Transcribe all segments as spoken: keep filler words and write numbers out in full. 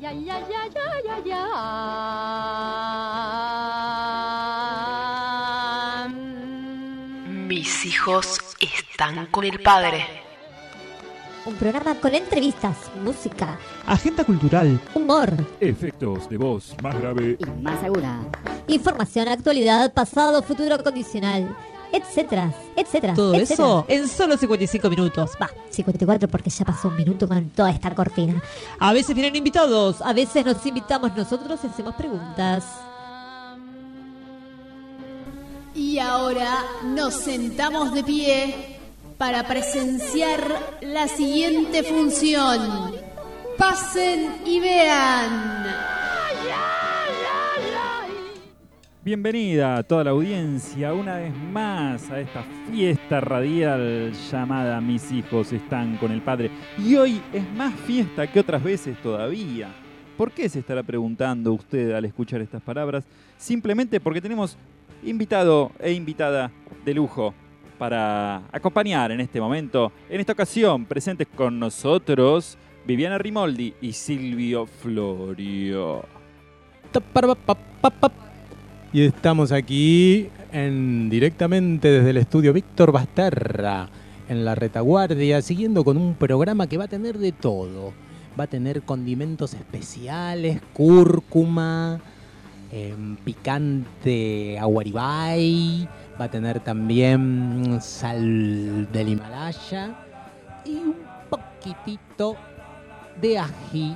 ya, ya, ya, ya, ya, ya. Mis hijos están con el padre. Un programa con entrevistas, música, agenda cultural, humor, efectos de voz más grave y más segura, información, actualidad, pasado, futuro condicional, etcétera, etcétera. Todo etcétera. eso en solo cincuenta y cinco minutos. Va, cincuenta y cuatro porque ya pasó un minuto con toda esta cortina. A veces vienen invitados, A veces nos invitamos nosotros y hacemos preguntas. Y ahora nos sentamos de pie para presenciar la siguiente función. Pasen y vean. Bienvenida a toda la audiencia una vez más a esta fiesta radial llamada Mis hijos están con el padre. Y hoy es más fiesta que otras veces todavía. ¿Por qué se estará preguntando usted al escuchar estas palabras? Simplemente porque tenemos invitado e invitada de lujo para acompañar en este momento. En esta ocasión presentes con nosotros Viviana Rimoldi y Silvio Florio. Y estamos aquí en, directamente desde el estudio Víctor Basterra, en la retaguardia, siguiendo con un programa que va a tener de todo. Va a tener condimentos especiales, cúrcuma, eh, picante aguaribay, va a tener también sal del Himalaya y un poquitito de ají.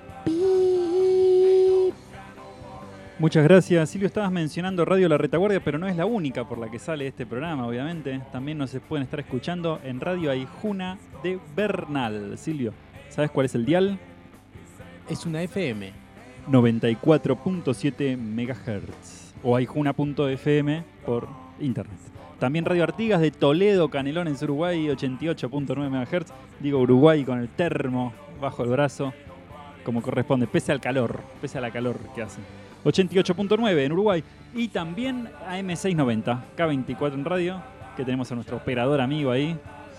Muchas gracias. Silvio, estabas mencionando Radio La Retaguardia, pero no es la única por la que sale este programa, obviamente. También nos pueden estar escuchando en Radio Aijuna de Bernal. Silvio, ¿sabes cuál es el dial? Es una F M. noventa y cuatro punto siete megahertz. O aijuna punto f m por internet. También Radio Artigas de Toledo, Canelones, Uruguay, ochenta y ocho punto nueve megahertz. Digo Uruguay con el termo bajo el brazo, como corresponde, pese al calor, pese a la calor que hace. ochenta y ocho punto nueve en Uruguay. Y también A M seiscientos noventa, K veinticuatro en radio, que tenemos a nuestro operador amigo ahí.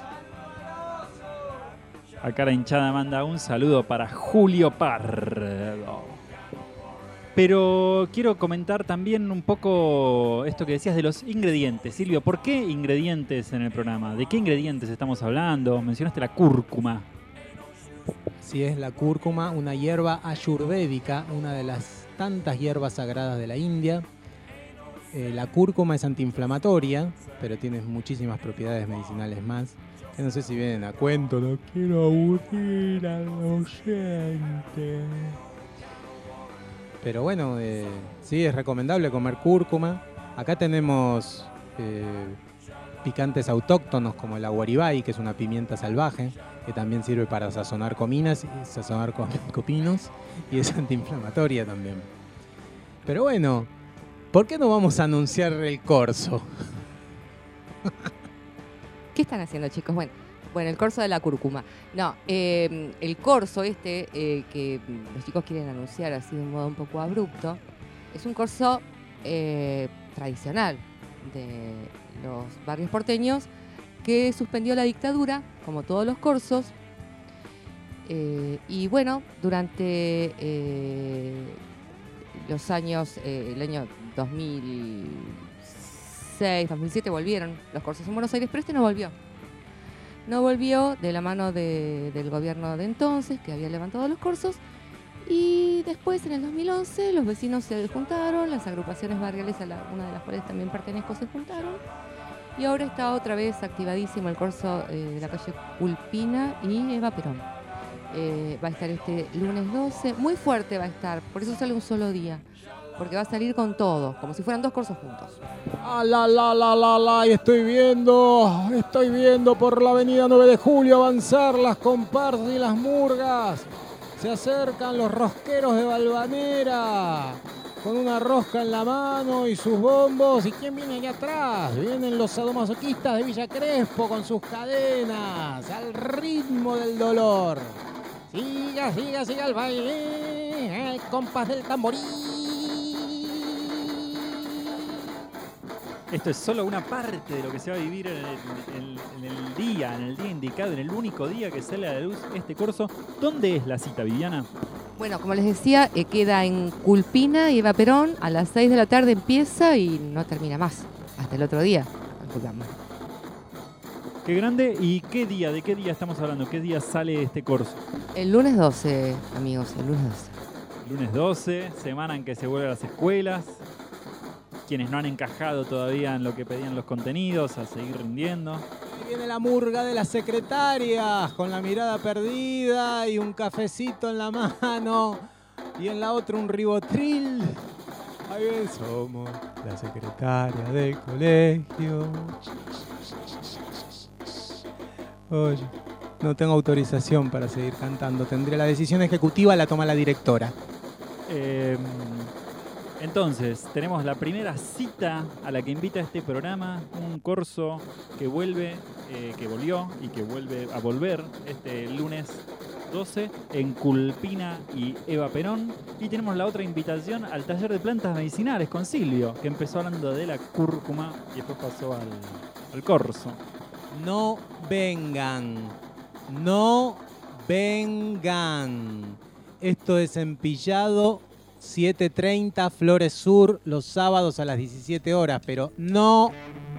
Acá la hinchada manda un saludo para Julio Pardo. Pero quiero comentar también un poco esto que decías de los ingredientes. Silvio, ¿por qué ingredientes en el programa? ¿De qué ingredientes estamos hablando? Mencionaste la cúrcuma. Sí, es la cúrcuma, una hierba ayurvédica, una de las tantas hierbas sagradas de la India. Eh, la cúrcuma es antiinflamatoria, pero tiene muchísimas propiedades medicinales más. Que no sé si vienen a cuento, no quiero aburrir al oyente. Pero bueno, eh, sí, es recomendable comer cúrcuma. Acá tenemos eh, picantes autóctonos como el aguaribay, que es una pimienta salvaje, que también sirve para sazonar cominas, sazonar copinos, y es antiinflamatoria también. Pero bueno, ¿por qué no vamos a anunciar el corso? ¿Qué están haciendo, chicos? Bueno, bueno, el corso de la cúrcuma. No, eh, el corso este eh, que los chicos quieren anunciar así de un modo un poco abrupto, es un corso eh, tradicional de los barrios porteños que suspendió la dictadura, como todos los corsos. Eh, y bueno, durante eh, los años, eh, el año dos mil seis, dos mil siete volvieron los corsos en Buenos Aires, pero este no volvió. No volvió de la mano de, del gobierno de entonces, que había levantado los corsos. Y después, en el dos mil once, los vecinos se juntaron, las agrupaciones barriales, a la, una de las cuales también pertenezco, se juntaron. Y ahora está otra vez activadísimo el corso eh, de la calle Ulpina y Eva Perón. Eh, va a estar este lunes doce, muy fuerte va a estar, por eso sale un solo día, porque va a salir con todo, como si fueran dos corsos juntos. Ah, la, la, la, la, la, y estoy viendo, estoy viendo por la avenida nueve de julio avanzar las comparsas y las murgas. Se acercan los rosqueros de Valvanera, con una rosca en la mano y sus bombos. ¿Y quién viene allá atrás? Vienen los sadomasoquistas de Villa Crespo con sus cadenas, al ritmo del dolor. Siga, siga, siga el baile, el compás del tamborí. Esto es solo una parte de lo que se va a vivir en el, en, en el día, en el día indicado, en el único día que sale a la luz este corso. ¿Dónde es la cita, Viviana? Bueno, como les decía, eh, queda en Culpina y Eva Perón. A las seis de la tarde empieza y no termina más. Hasta el otro día. Calculamos. Qué grande. ¿Y qué día? ¿De qué día estamos hablando? ¿Qué día sale este curso? El lunes doce, amigos, el lunes doce. Lunes doce, semana en que se vuelven a las escuelas. Quienes no han encajado todavía en lo que pedían los contenidos, a seguir rindiendo. Ahí viene la murga de las secretarias, con la mirada perdida y un cafecito en la mano. Y en la otra un ribotril. Ahí ven, somos la secretaria del colegio. Oye, no tengo autorización para seguir cantando. Tendría la decisión ejecutiva, la toma la directora. Eh, entonces, tenemos la primera cita a la que invita este programa, un corso que vuelve, eh, que volvió y que vuelve a volver este lunes doce en Culpina y Eva Perón. Y tenemos la otra invitación al taller de plantas medicinales con Silvio, que empezó hablando de la cúrcuma y después pasó al, al corso. No vengan, no vengan. Esto es Empillado siete treinta, Flores Sur, los sábados a las diecisiete horas, pero no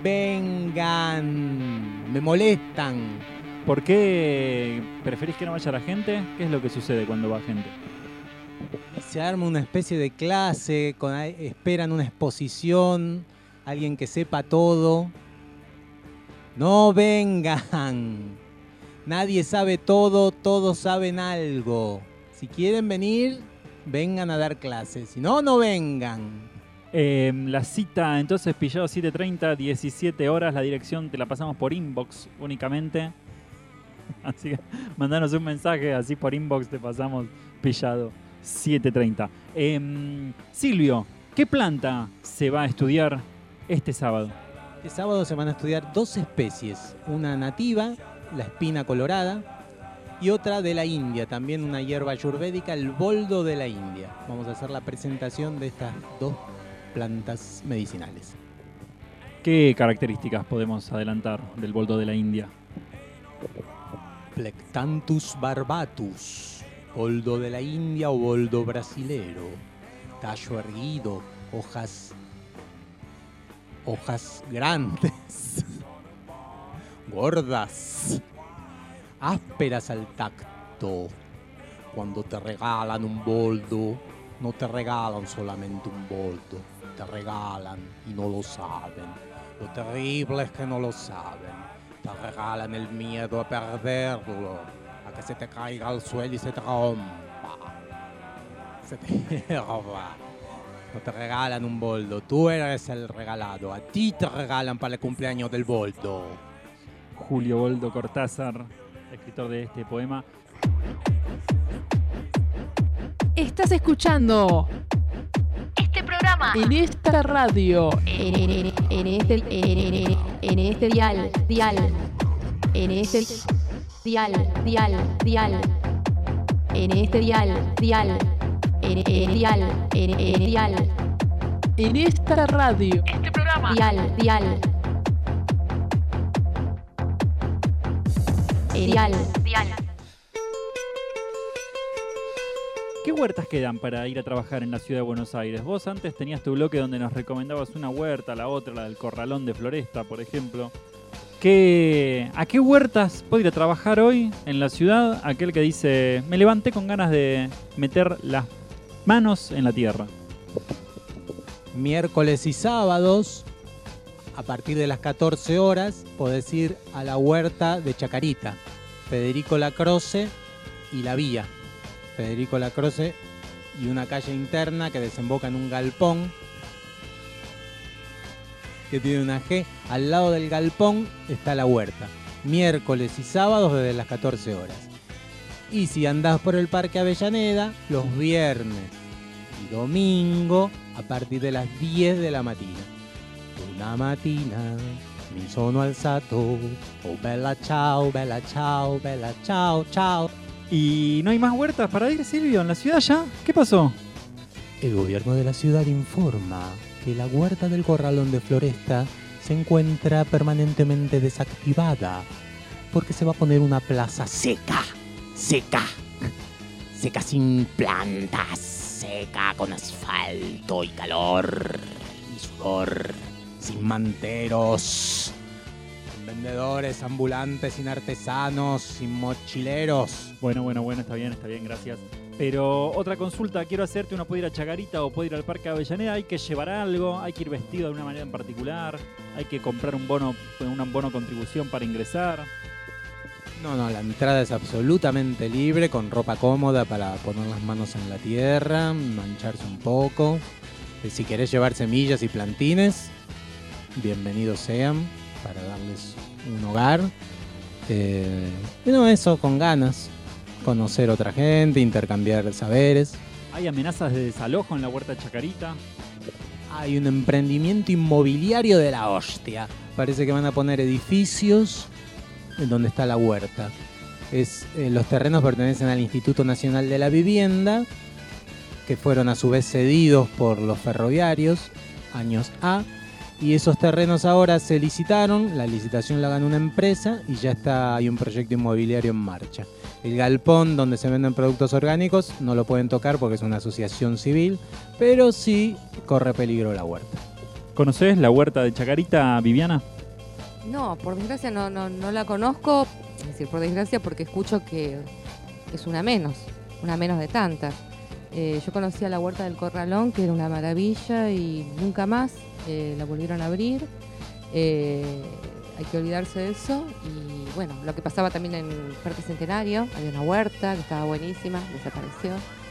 vengan, me molestan. ¿Por qué preferís que no vaya la gente? ¿Qué es lo que sucede cuando va gente? Se arma una especie de clase, con, esperan una exposición, alguien que sepa todo. No vengan, nadie sabe todo, todos saben algo. Si quieren venir, vengan a dar clases, si no, no vengan. Eh, la cita, entonces, Pillado siete treinta, diecisiete horas, la dirección te la pasamos por inbox únicamente. Así que mandanos un mensaje, así por inbox te pasamos Pillado siete treinta. Eh, Silvio, ¿qué planta se va a estudiar este sábado? Este sábado se van a estudiar dos especies, una nativa, la espina colorada, y otra de la India, también una hierba ayurvédica, el boldo de la India. Vamos a hacer la presentación de estas dos plantas medicinales. ¿Qué características podemos adelantar del boldo de la India? Plectanthus barbatus, boldo de la India o boldo brasilero, tallo erguido, hojas, hojas grandes, gordas, ásperas al tacto. Cuando te regalan un boldo, no te regalan solamente un boldo, te regalan y no lo saben. Lo terrible es que no lo saben. Te regalan el miedo a perderlo, a que se te caiga al suelo y se te rompa. Se te roba. No te regalan un boldo, tú eres el regalado. A ti te regalan para el cumpleaños del boldo. Julio Boldo Cortázar, escritor de este poema. Estás escuchando este programa en esta radio. En, en- en este, en, en- en este dial, dial, en este dial, dial, dial, en este dial, dial, en, en dial, en, en dial, En esta radio. Este programa. dial, dial, en dial, dial. ¿Qué huertas quedan para ir a trabajar en la ciudad de Buenos Aires? Vos antes tenías tu bloque donde nos recomendabas una huerta, la otra, la del Corralón de Floresta, por ejemplo. ¿Qué, ¿A qué huertas puedo ir a trabajar hoy en la ciudad? Aquel que dice, me levanté con ganas de meter las manos en la tierra. Miércoles y sábados, a partir de las catorce horas, podés ir a la huerta de Chacarita, Federico Lacroce y La Vía. Federico Lacroce y una calle interna que desemboca en un galpón que tiene una G. Al lado del galpón está la huerta. Miércoles y sábados desde las catorce horas. Y si andás por el Parque Avellaneda, los viernes y domingo a partir de las diez de la mañana. Una mattina mi sono alzato, oh bella ciao, bella ciao, bella ciao, ciao. ¿Y no hay más huertas para ir, Silvio, en la ciudad ya? ¿Qué pasó? El gobierno de la ciudad informa que la huerta del Corralón de Floresta se encuentra permanentemente desactivada porque se va a poner una plaza seca, seca, seca sin plantas, seca con asfalto y calor y sudor, sin manteros, sin vendedores ambulantes, sin artesanos, sin mochileros. Bueno, bueno, bueno, está bien, está bien, gracias. Pero otra consulta quiero hacerte, uno puede ir a Chacarita o puede ir al Parque Avellaneda, hay que llevar algo, hay que ir vestido de una manera en particular, hay que comprar un bono, un bono contribución para ingresar. No, no, la entrada es absolutamente libre, con ropa cómoda para poner las manos en la tierra, mancharse un poco. Eh, Si querés llevar semillas y plantines, bienvenidos sean para darles un hogar. Eh, y no, eso, con ganas. Conocer otra gente, intercambiar saberes. ¿Hay amenazas de desalojo en la huerta de Chacarita? Hay un emprendimiento inmobiliario de la hostia. Parece que van a poner edificios en donde está la huerta. Es, eh, los terrenos pertenecen al Instituto Nacional de la Vivienda, que fueron a su vez cedidos por los ferroviarios, años A, y esos terrenos ahora se licitaron, la licitación la ganó una empresa y ya está, hay un proyecto inmobiliario en marcha. El galpón donde se venden productos orgánicos no lo pueden tocar porque es una asociación civil, pero sí corre peligro la huerta. ¿Conocés la huerta de Chacarita, Viviana? No, por desgracia no, no, no la conozco, es decir, por desgracia porque escucho que es una menos, una menos de tantas. Eh, yo conocía la huerta del Corralón, que era una maravilla y nunca más eh, la volvieron a abrir. Eh, hay que olvidarse de eso. Y bueno, lo que pasaba también en Parque Centenario, había una huerta que estaba buenísima, desapareció.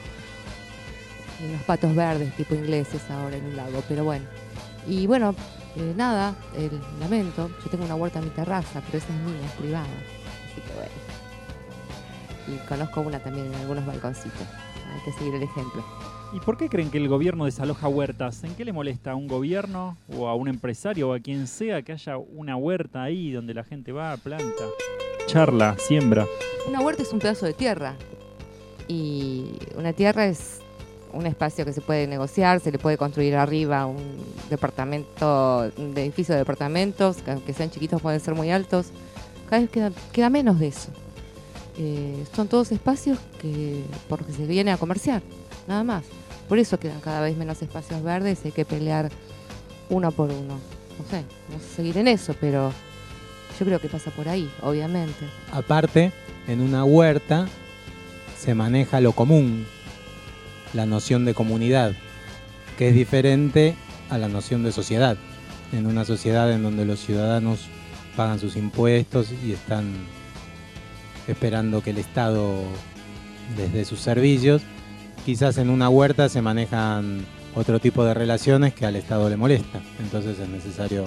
Y unos patos verdes tipo ingleses ahora en un lago, pero bueno. Y bueno, eh, nada, el lamento, yo tengo una huerta en mi terraza, pero esa es mía, es privada. Así que bueno. Y conozco una también en algunos balconcitos. Hay que seguir el ejemplo. ¿Y por qué creen que el gobierno desaloja huertas? ¿En qué le molesta a un gobierno o a un empresario o a quien sea que haya una huerta ahí donde la gente va, planta, charla, siembra? Una huerta es un pedazo de tierra. Y una tierra es un espacio que se puede negociar, se le puede construir arriba un departamento, un edificio de departamentos, que aunque sean chiquitos pueden ser muy altos. Cada vez queda, queda menos de eso. Eh, son todos espacios que porque se viene a comerciar, nada más. Por eso quedan cada vez menos espacios verdes y hay que pelear uno por uno. No sé, no sé seguir en eso, pero yo creo que pasa por ahí, obviamente. Aparte, en una huerta se maneja lo común, la noción de comunidad, que es diferente a la noción de sociedad. En una sociedad en donde los ciudadanos pagan sus impuestos y están esperando que el Estado les dé sus servicios, quizás en una huerta se manejan otro tipo de relaciones que al Estado le molesta. Entonces es necesario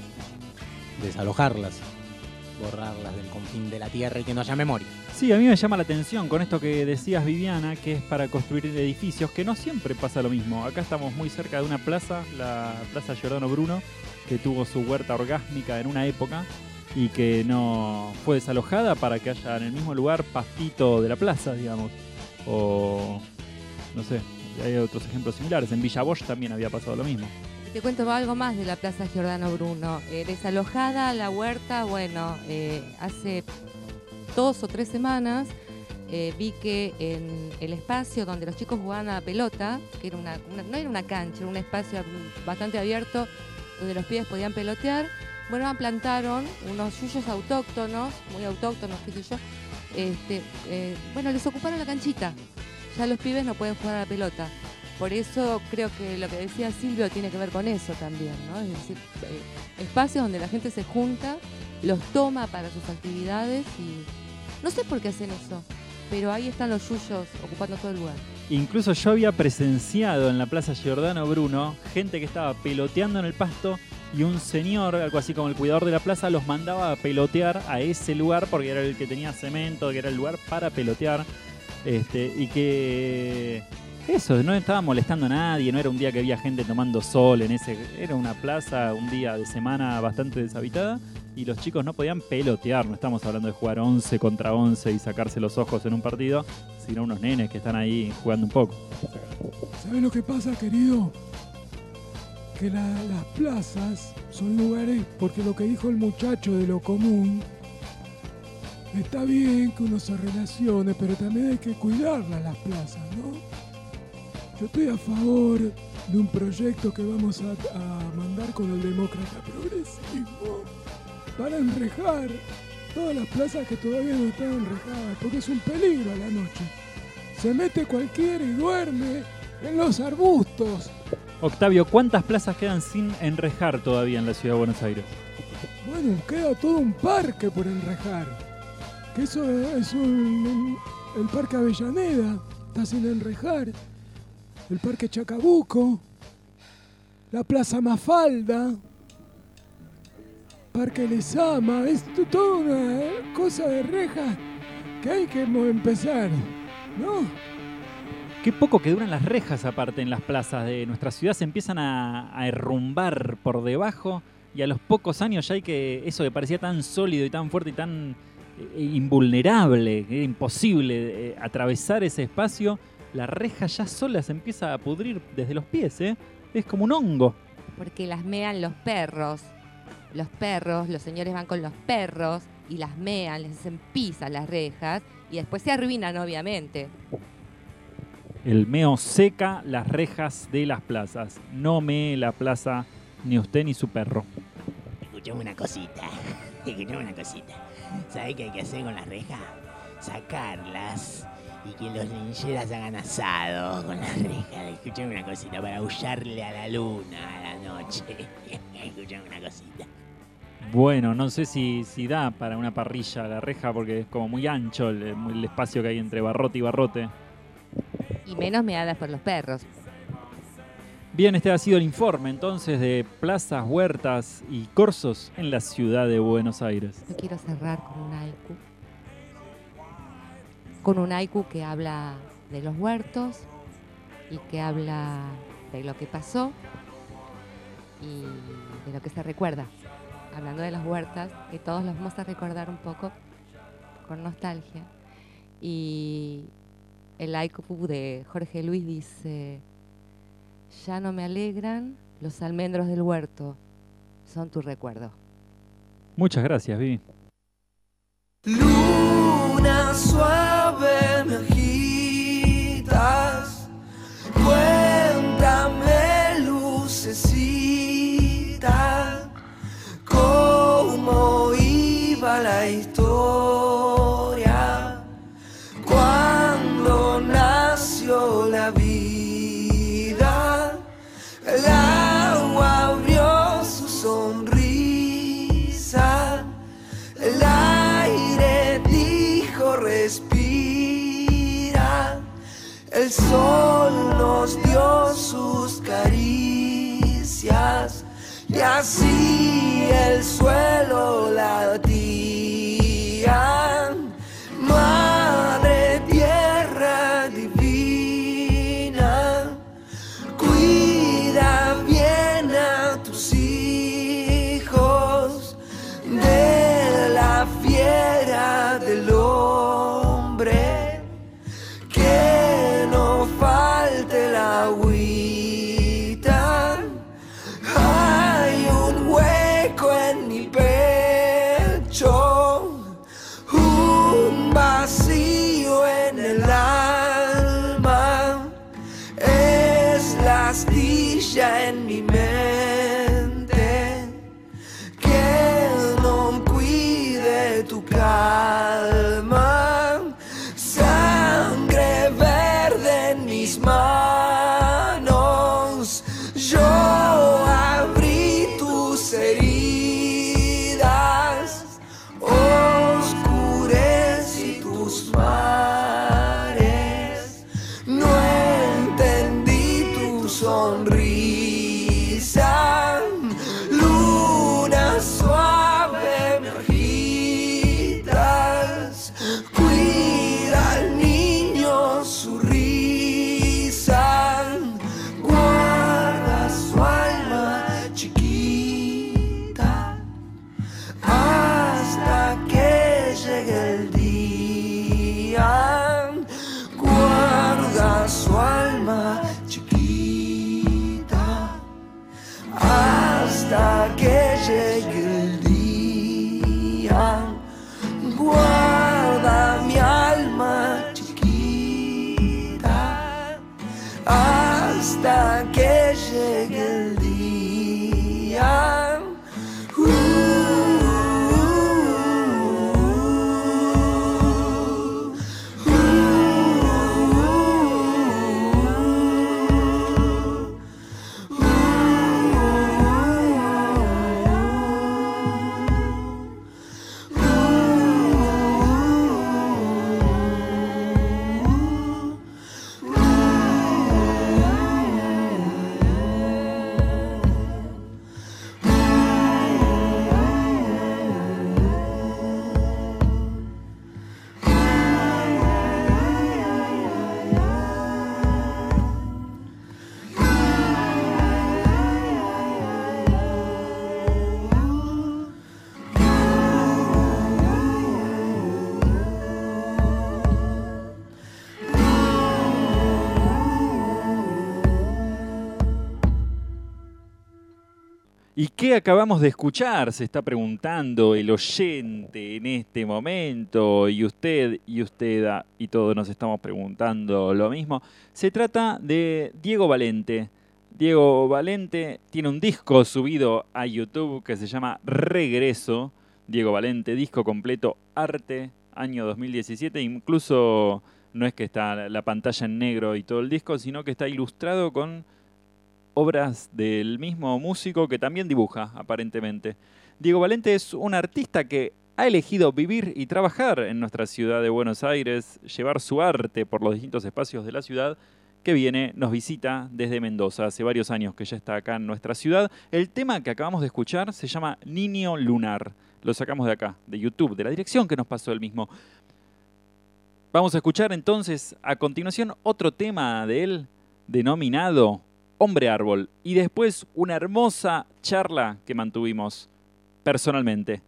desalojarlas, borrarlas del confín de la tierra y que no haya memoria. Sí, a mí me llama la atención con esto que decías, Viviana, que es para construir edificios, que no siempre pasa lo mismo. Acá estamos muy cerca de una plaza, la Plaza Giordano Bruno, que tuvo su huerta orgásmica en una época y que no fue desalojada para que haya en el mismo lugar pastito de la plaza, digamos. O, no sé, hay otros ejemplos similares. En Villa Bosch también había pasado lo mismo. Te cuento algo más de la Plaza Giordano Bruno. Eh, desalojada la huerta, bueno, eh, hace dos o tres semanas eh, vi que en el espacio donde los chicos jugaban a la pelota, que era una, una, no era una cancha, era un espacio bastante abierto donde los pibes podían pelotear, bueno, plantaron unos yuyos autóctonos, muy autóctonos, qué sé yo, este, eh, bueno, les ocuparon la canchita, ya los pibes no pueden jugar a la pelota. Por eso creo que lo que decía Silvio tiene que ver con eso también, ¿no? Es decir, eh, espacios donde la gente se junta, los toma para sus actividades y no sé por qué hacen eso, pero ahí están los yuyos ocupando todo el lugar. Incluso yo había presenciado en la Plaza Giordano Bruno gente que estaba peloteando en el pasto y un señor, algo así como el cuidador de la plaza, los mandaba a pelotear a ese lugar porque era el que tenía cemento, que era el lugar para pelotear, este, y que eso, no estaba molestando a nadie, no era un día que había gente tomando sol en ese, era una plaza, un día de semana bastante deshabitada y los chicos no podían pelotear, no estamos hablando de jugar once contra once y sacarse los ojos en un partido, sino unos nenes que están ahí jugando un poco. ¿Sabes lo que pasa, querido? Que la, las plazas son lugares, porque lo que dijo el muchacho de lo común, está bien que uno se relacione, pero también hay que cuidarlas las plazas, ¿no? Yo estoy a favor de un proyecto que vamos a, a mandar con el Demócrata Progresismo para enrejar todas las plazas que todavía no están enrejadas, porque es un peligro a la noche. Se mete cualquiera y duerme en los arbustos. Octavio, ¿cuántas plazas quedan sin enrejar todavía en la ciudad de Buenos Aires? Bueno, queda todo un parque por enrejar. Que eso es un, el Parque Avellaneda, está sin enrejar. El Parque Chacabuco, la Plaza Mafalda, Parque Lezama, es toda una cosa de rejas que hay que empezar, ¿no? Qué poco que duran las rejas aparte en las plazas de nuestra ciudad, se empiezan a, a derrumbar por debajo y a los pocos años ya hay que, eso que parecía tan sólido y tan fuerte y tan eh, invulnerable, que era imposible eh, atravesar ese espacio, la reja ya sola se empieza a pudrir desde los pies, ¿eh? Es como un hongo. Porque las mean los perros. Los perros, los señores van con los perros y las mean, les hacen pis a las rejas y después se arruinan, obviamente. El meo seca las rejas de las plazas. No mee la plaza ni usted ni su perro. Escuchame una cosita. Escuchame una cosita. ¿Sabés qué hay que hacer con las rejas? Sacarlas y que los lincheras hagan asado con las rejas. Escuchame una cosita para aullarle a la luna a la noche. Escuchame una cosita. Bueno, no sé si, si da para una parrilla la reja porque es como muy ancho el, el espacio que hay entre barrote y barrote. Y menos meadas por los perros. Bien, este ha sido el informe entonces de plazas, huertas y corzos en la ciudad de Buenos Aires. Yo quiero cerrar con un haiku. Con un haiku que habla de los huertos y que habla de lo que pasó y de lo que se recuerda. Hablando de las huertas, que todos los vamos a recordar un poco con nostalgia. Y el haiku de Jorge Luis dice: ya no me alegran los almendros del huerto, son tu recuerdo. Muchas gracias, Vivi. Luna suave me agitas, cuéntame lucecita, cómo iba la historia cuando nació la vida. El agua abrió su sonrisa, el aire dijo respira, el sol nos dio sus caricias y así el suelo latía. Madre tierra divina, cuida bien a tus hijos de la fiera del hombre, que no falte la agüita. Hay un hueco en mi pecho, un vacío en el alma, es la astilla en mi mente que no cuide tu calma. Sangre verde en mis manos, yo abrí tus heridas, oscurecí tus mares, no entendí tu sonrisa. llegue el día. Uh, ¿Y qué acabamos de escuchar? Se está preguntando el oyente en este momento, y usted y usted y todos nos estamos preguntando lo mismo. Se trata de Diego Valente. Diego Valente tiene un disco subido a YouTube que se llama Regreso. Diego Valente, disco completo, arte, año dos mil diecisiete. Incluso no es que está la pantalla en negro y todo el disco, sino que está ilustrado con obras del mismo músico que también dibuja, aparentemente. Diego Valente es un artista que ha elegido vivir y trabajar en nuestra ciudad de Buenos Aires, llevar su arte por los distintos espacios de la ciudad, que viene, nos visita desde Mendoza. Hace varios años que ya está acá en nuestra ciudad. El tema que acabamos de escuchar se llama Niño Lunar. Lo sacamos de acá, de YouTube, de la dirección que nos pasó él mismo. Vamos a escuchar entonces a continuación otro tema de él, denominado Hombre Árbol, y después una hermosa charla que mantuvimos personalmente.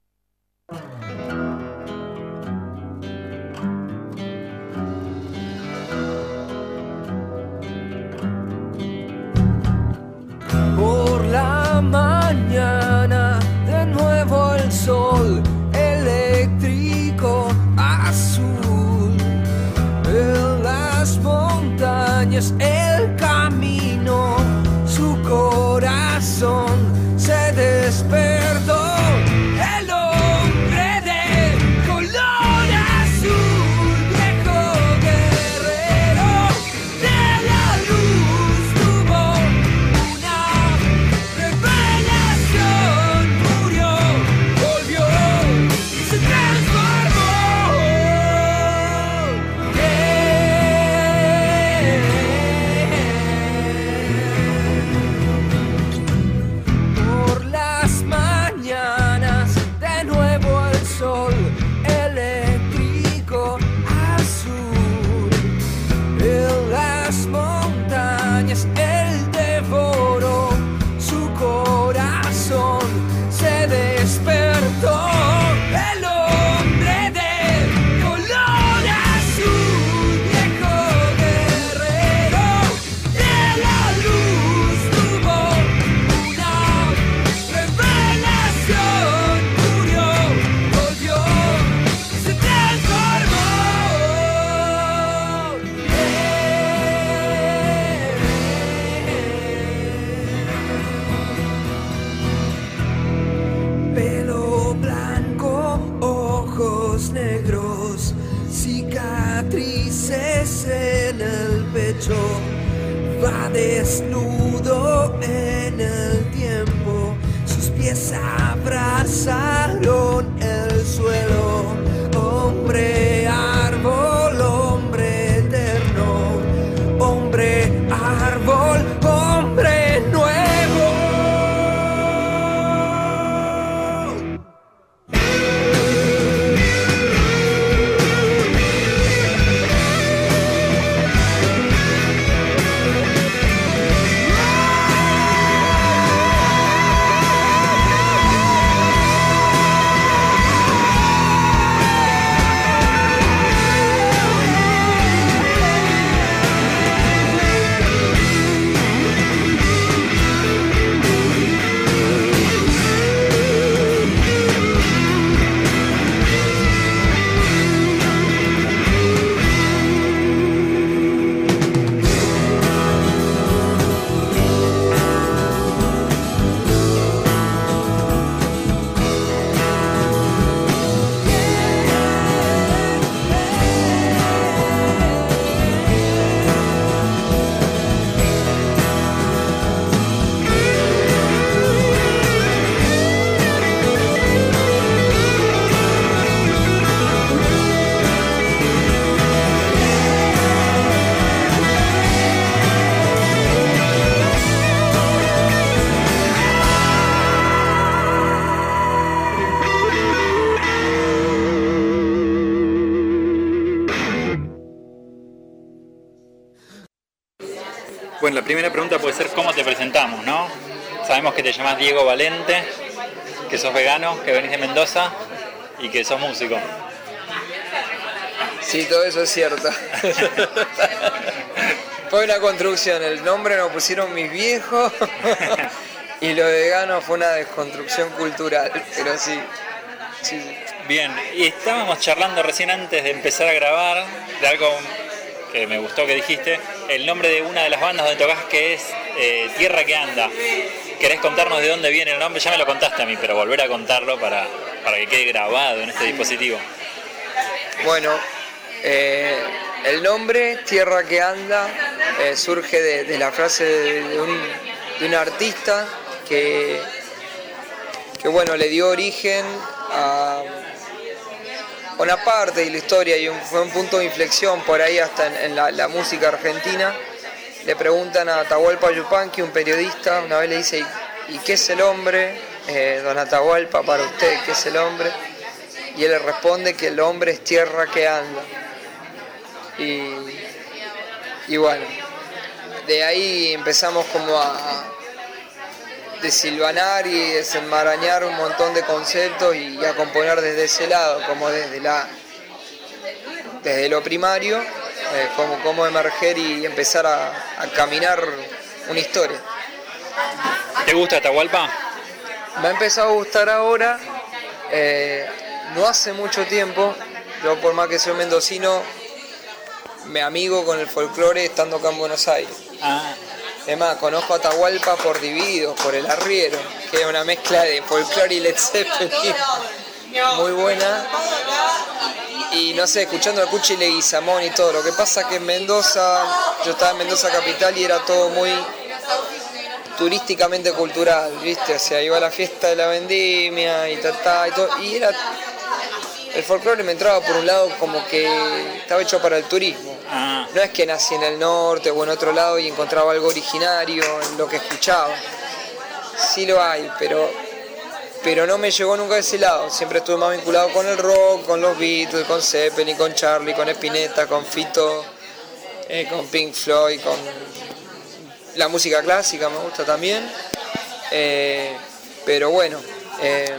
Por la mañana, de nuevo el sol eléctrico azul. En las montañas el camino, su corazón se despertó. El hombre de color azul, viejo guerrero de la luz, tuvo una revelación, murió, volvió y se transformó. Por las mañanas, de nuevo el sol eléctrico azul. En las montañas él devoró, su corazón se despertó. El hombre de color azul, viejo guerrero de la luz, tuvo una revelación, murió, volvió, se transformó. Pelo blanco, ojos negros, cicatrices en el pecho, va desnudo en el tiempo, sus pies abrazaron el suelo. Hombre árbol, hombre eterno, hombre árbol, hombre nuevo. Bueno, la primera pregunta puede ser ¿cómo te presentamos, no? Sabemos que te llamas Diego Valente, que sos vegano, que venís de Mendoza y que sos músico. Sí, todo eso es cierto. Fue una construcción, el nombre lo pusieron mis viejos y lo de vegano fue una desconstrucción cultural, pero sí, sí, sí. Bien, y estábamos charlando recién antes de empezar a grabar de algo que me gustó que dijiste, el nombre de una de las bandas donde tocás, que es eh, Tierra que Anda. ¿Querés contarnos de dónde viene el nombre? Ya me lo contaste a mí, pero volver a contarlo para, para que quede grabado en este dispositivo. Bueno, eh, el nombre Tierra que Anda eh, surge de, de la frase de, de, un, de un artista que, que bueno, le dio origen a una parte de la historia y un, fue un punto de inflexión por ahí hasta en, en la, la música argentina. Le preguntan a Atahualpa Yupanqui, un periodista, una vez le dice, ¿y, y qué es el hombre? Eh, don Atahualpa, para usted, ¿qué es el hombre? Y él le responde que el hombre es tierra que anda. Y, y bueno, de ahí empezamos como a desilvanar y desenmarañar un montón de conceptos y a componer desde ese lado, como desde la desde lo primario, eh, como, como emerger y empezar a, a caminar una historia. ¿Te gusta Atahualpa? Me ha empezado a gustar ahora, eh, no hace mucho tiempo. Yo, por más que soy mendocino, me amigo con el folclore estando acá en Buenos Aires. Ah. Además, conozco a Atahualpa por Divididos, por El Arriero, que es una mezcla de folclore y Led Zeppelin muy buena. Y no sé, escuchando a Cuchi Leguizamón y todo. Lo que pasa que en Mendoza, yo estaba en Mendoza capital y era todo muy turísticamente cultural, ¿viste? O sea, iba a la fiesta de la vendimia y ta, ta, y todo. Y era... El folclore me entraba por un lado como que estaba hecho para el turismo. Ah. No es que nací en el norte o en otro lado y encontraba algo originario en lo que escuchaba. Sí lo hay, pero, pero no me llegó nunca a ese lado. Siempre estuve más vinculado con el rock, con los Beatles, con Zeppelin, con Charlie, con Spinetta, con Fito, eh, con Pink Floyd, con la música clásica me gusta también. Eh, pero bueno... Eh,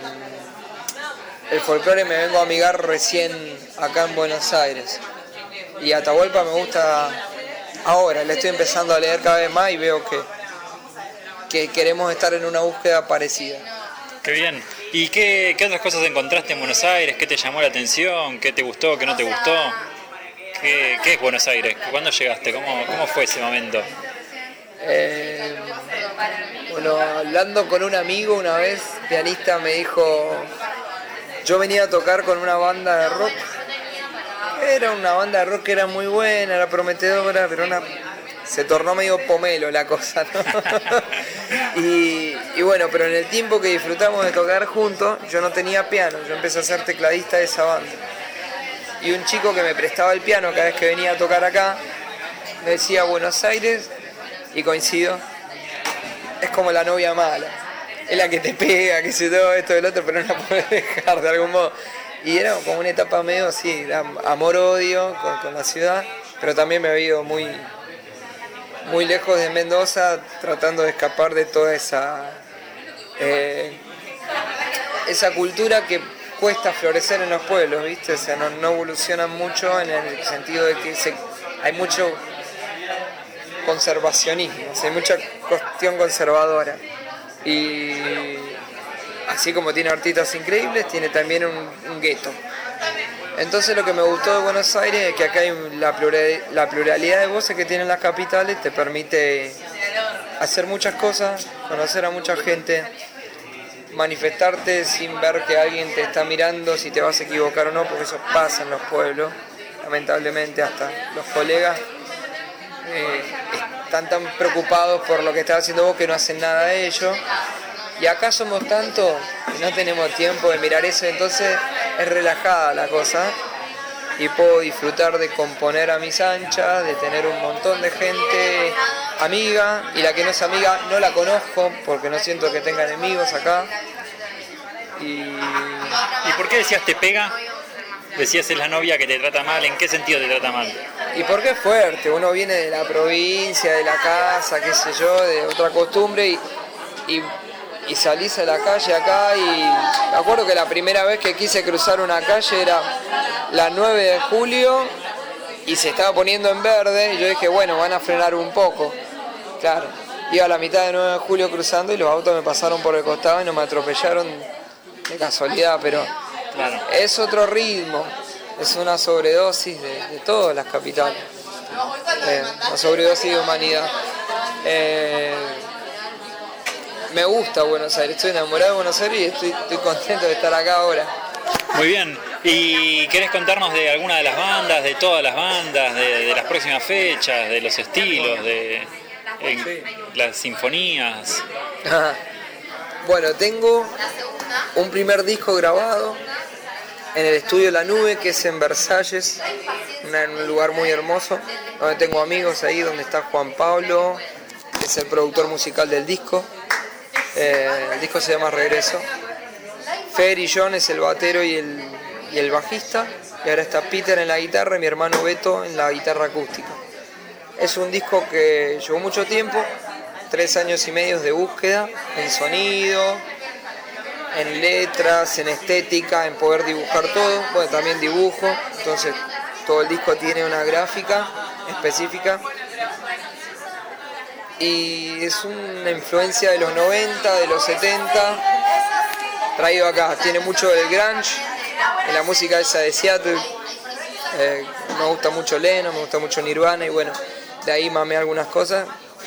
El folclore me vengo a amigar recién acá en Buenos Aires. Y Atahualpa me gusta ahora, le estoy empezando a leer cada vez más y veo que, que queremos estar en una búsqueda parecida. Qué bien. ¿Y qué, qué otras cosas encontraste en Buenos Aires? ¿Qué te llamó la atención? ¿Qué te gustó? ¿Qué no te gustó? ¿Qué, qué es Buenos Aires? ¿Cuándo llegaste? ¿Cómo, cómo fue ese momento? Eh, bueno, hablando con un amigo una vez, pianista, me dijo... Yo venía a tocar con una banda de rock, era una banda de rock que era muy buena, era prometedora, pero una... se tornó medio pomelo la cosa, ¿no? y, y bueno, pero en el tiempo que disfrutamos de tocar juntos, yo no tenía piano, yo empecé a ser tecladista de esa banda. Y un chico que me prestaba el piano cada vez que venía a tocar acá, me decía Buenos Aires, y coincido, es como la novia mala. Es la que te pega, que se todo esto del otro, pero no la puedes dejar de algún modo. Y era como una etapa medio así, de amor-odio con, con la ciudad, pero también me había ido muy, muy lejos de Mendoza, tratando de escapar de toda esa, eh, esa cultura que cuesta florecer en los pueblos, ¿viste? O sea, no, no evolucionan mucho en el sentido de que se, hay mucho conservacionismo, o sea, hay mucha cuestión conservadora. Y así como tiene artistas increíbles, tiene también un, un gueto. Entonces lo que me gustó de Buenos Aires es que acá hay la, plural, la pluralidad de voces que tienen las capitales, te permite hacer muchas cosas, conocer a mucha gente, manifestarte sin ver que alguien te está mirando si te vas a equivocar o no, porque eso pasa en los pueblos, lamentablemente hasta los colegas eh, están tan preocupados por lo que estás haciendo vos que no hacen nada de ello. Y acá somos tanto que no tenemos tiempo de mirar eso, entonces es relajada la cosa y puedo disfrutar de componer a mis anchas, de tener un montón de gente amiga, y la que no es amiga no la conozco porque no siento que tenga enemigos acá. Y, ¿Y por qué decías te pega? decías es la novia que te trata mal. ¿En qué sentido te trata mal? Y porque es fuerte, uno viene de la provincia, de la casa, qué sé yo, de otra costumbre y, y, y salís a la calle acá y me acuerdo que la primera vez que quise cruzar una calle era la nueve de julio y se estaba poniendo en verde y yo dije, bueno, van a frenar un poco. Claro, iba a la mitad de nueve de julio cruzando y los autos me pasaron por el costado y no me atropellaron de casualidad, pero claro. Es otro ritmo. Es una sobredosis de, de todas las capitales, eh, una sobredosis de humanidad. Eh, me gusta Buenos Aires, estoy enamorado de Buenos Aires y estoy, estoy contento de estar acá ahora. Muy bien, ¿y querés contarnos de alguna de las bandas, de todas las bandas, de, de las próximas fechas, de los estilos, de en, sí. las sinfonías? Bueno, tengo un primer disco grabado en el estudio La Nube, que es en Versalles, en un lugar muy hermoso, donde tengo amigos ahí, donde está Juan Pablo, que es el productor musical del disco. Eh, el disco se llama Regreso. Fer y John es el batero y el, y el bajista, y ahora está Peter en la guitarra y mi hermano Beto en la guitarra acústica. Es un disco que llevó mucho tiempo, tres años y medio de búsqueda en sonido, en letras, en estética, en poder dibujar todo. Bueno, también dibujo, entonces todo el disco tiene una gráfica específica y es una influencia de los noventa, de los setenta, traído acá. Tiene mucho del grunge, en la música esa de Seattle, eh, me gusta mucho Lennon, me gusta mucho Nirvana y bueno, de ahí mamé algunas cosas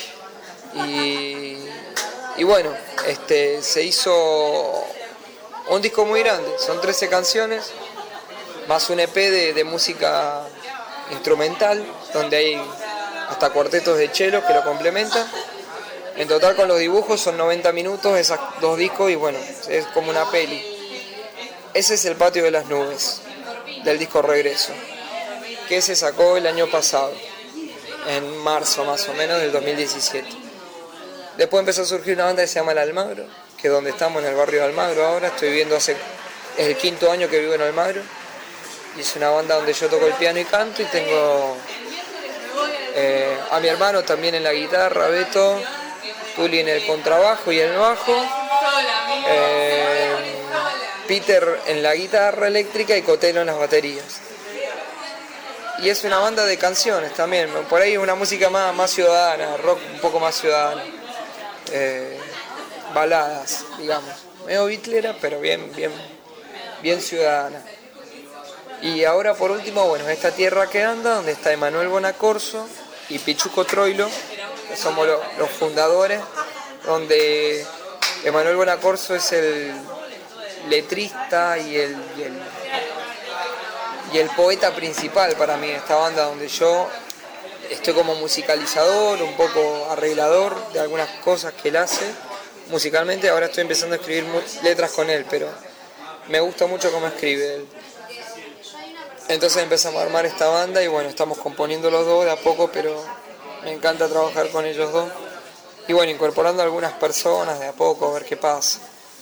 y, y bueno, este, se hizo un disco muy grande, son trece canciones, más un E P de, de música instrumental, donde hay hasta cuartetos de cello que lo complementan. En total con los dibujos son noventa minutos, esos dos discos y bueno, es como una peli. Ese es El Patio de las Nubes, del disco Regreso, que se sacó el año pasado, en marzo más o menos del dos mil diecisiete. Después empezó a surgir una banda que se llama El Almagro, que es donde estamos, en el barrio de Almagro ahora. Estoy viviendo hace, es el quinto año que vivo en Almagro. Y es una banda donde yo toco el piano y canto y tengo eh, a mi hermano también en la guitarra, Beto, Tuli en el contrabajo y el bajo, eh, Peter en la guitarra eléctrica y Cotelo en las baterías. Y es una banda de canciones también, por ahí una música más, más ciudadana, rock un poco más ciudadano. Eh, baladas, digamos, medio bitlera, pero bien, bien, bien ciudadana. Y ahora por último, bueno, esta Tierra que anda, donde está Emanuel Bonacorso y Pichuco Troilo, que somos lo, los fundadores, donde Emanuel Bonacorso es el letrista y el, y el, y el poeta principal para mí, esta banda donde yo estoy como musicalizador, un poco arreglador de algunas cosas que él hace musicalmente. Ahora estoy empezando a escribir letras con él, pero me gusta mucho cómo escribe él. Entonces empezamos a armar esta banda y bueno, estamos componiendo los dos de a poco, pero me encanta trabajar con ellos dos. Y bueno, incorporando a algunas personas de a poco, a ver qué pasa.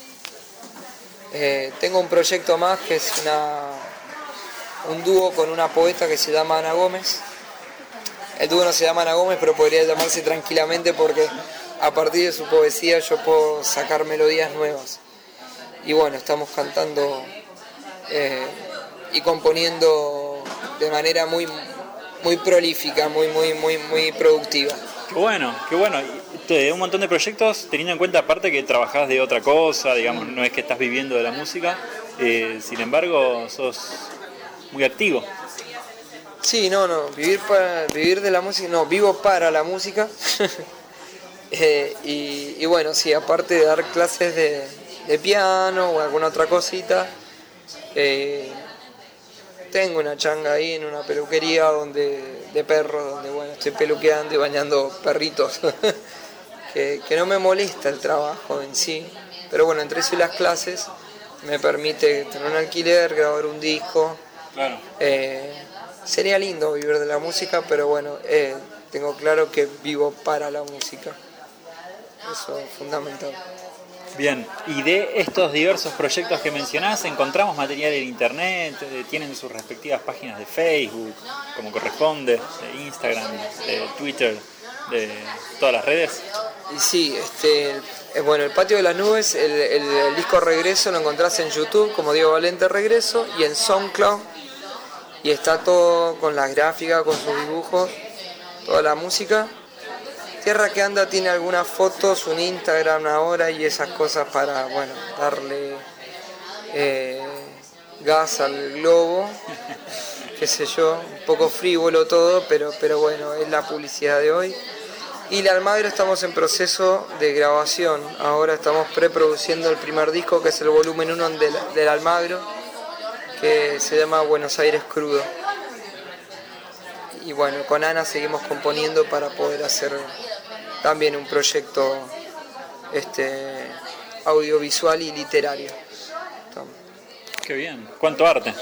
Eh, tengo un proyecto más que es una, un dúo con una poeta que se llama Ana Gómez. El dúo no se llama Ana Gómez, pero podría llamarse tranquilamente porque a partir de su poesía yo puedo sacar melodías nuevas. Y bueno, estamos cantando eh, y componiendo de manera muy, muy prolífica, muy, muy, muy, muy productiva. Qué bueno, qué bueno. Un montón de proyectos, teniendo en cuenta aparte que trabajás de otra cosa, digamos, no es que estás viviendo de la música, eh, sin embargo, sos muy activo. Sí, no, no, vivir para vivir de la música, no, vivo para la música. eh, y, y bueno, sí, aparte de dar clases de, de piano o alguna otra cosita, eh, tengo una changa ahí en una peluquería donde de perros, donde bueno, estoy peluqueando y bañando perritos. que, que no me molesta el trabajo en sí, pero bueno, entre eso y las clases me permite tener un alquiler, grabar un disco. Claro. Eh, sería lindo vivir de la música, pero bueno, eh, tengo claro que vivo para la música. Eso es fundamental. Bien, y de estos diversos proyectos que mencionás, ¿encontramos material en internet? ¿Tienen sus respectivas páginas de Facebook, como corresponde, de Instagram, de Twitter, de todas las redes? Y sí, este, eh, bueno, el Patio de las Nubes, el, el, el disco Regreso lo encontrás en YouTube como Diego Valente Regreso y en SoundCloud, y está todo con las gráficas, con sus dibujos, toda la música. Tierra que Anda tiene algunas fotos, un Instagram ahora y esas cosas para, bueno, darle eh, gas al globo, qué sé yo, un poco frívolo todo, pero, pero bueno, es la publicidad de hoy. Y la Almagro estamos en proceso de grabación, ahora estamos preproduciendo el primer disco que es el volumen uno del, del Almagro, que se llama Buenos Aires Crudo. Y bueno, con Ana seguimos componiendo para poder hacer también un proyecto este, audiovisual y literario. Qué bien. ¿Cuánto arte?